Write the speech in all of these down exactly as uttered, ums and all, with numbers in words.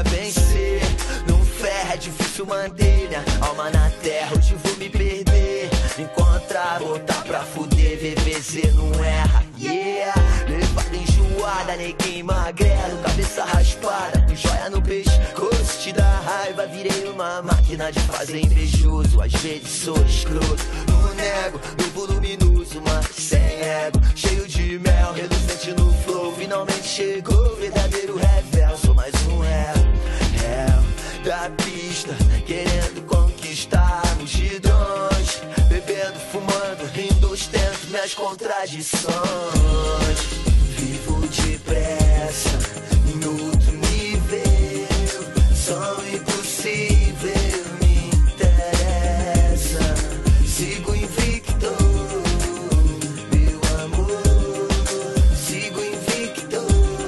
pra vencer. Não ferra, é difícil manter minha alma na terra. Hoje vou me perder, encontrar, botar pra fuder. V V Z não erra, yeah. Levada enjoada, neguinho magrelo, cabeça raspada, joia no pescoço, te dá raiva. Virei uma máquina de fazer invejoso. Às vezes sou escroto, não nego, no voluminoso, mas sem ego. Cheio de mel, reluzente no flow. Finalmente chegou o verdadeiro revel. Sou mais um réu, réu da pista, querendo conquistar multidões. Bebendo, fumando, rindo, ostento minhas contradições. Vivo depressa, em outro nível. Sonho impossível me interessa. Sigo invicto, meu amor. Sigo invicto,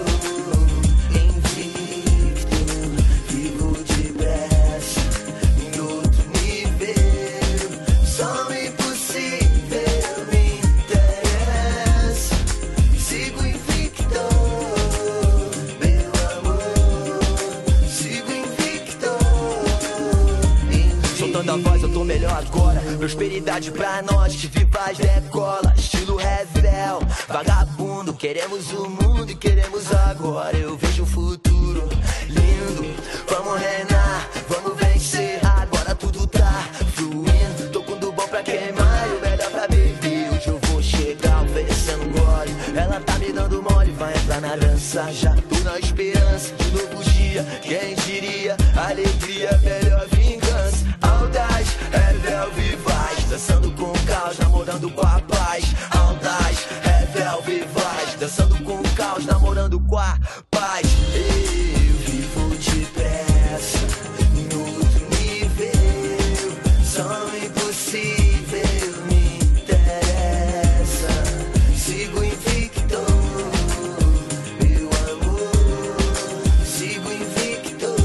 invicto. Vivo depressa, em outro nível. Sonho impossível me interessa. Sigo invicto, meu amor. Sigo invicto, invicto. Soltando a voz, eu tô melhor agora. Prosperidade pra nós, que vivaz decola. Estilo revel, vagabundo. Queremos o mundo e queremos agora. Eu vejo o futuro lindo. Vamos reinar, vamos vencer. Agora tudo tá fluindo. Tô com do bom pra queimar e o melhor pra beber. Hoje eu vou chegar oferecendo um gole. Ela tá me dando mole, vai entrar na dança. Já tô na esperança de novo dia. Quem diria, alegria, melhor vingança. Audaz, revel, vivaz. Dançando com o caos, namorando com a paz. Audaz, revel, vivaz. Dançando com o caos, namorando com a paz. Eu vivo depressa, em outro nível. Sonho impossível me interessa. Sigo invicto, meu amor. Sigo invicto,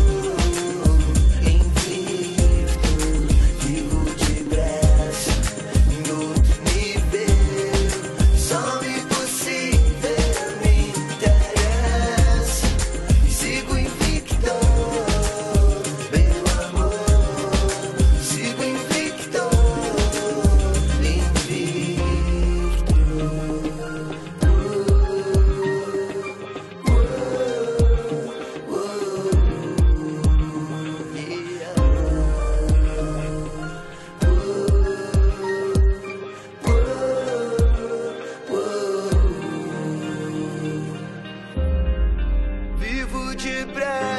invicto. Vivo depressa, em outro nível. Sonho impossível me interessa. Sigo invicto, meu amor. Sigo invicto, invicto. Vivo depressa.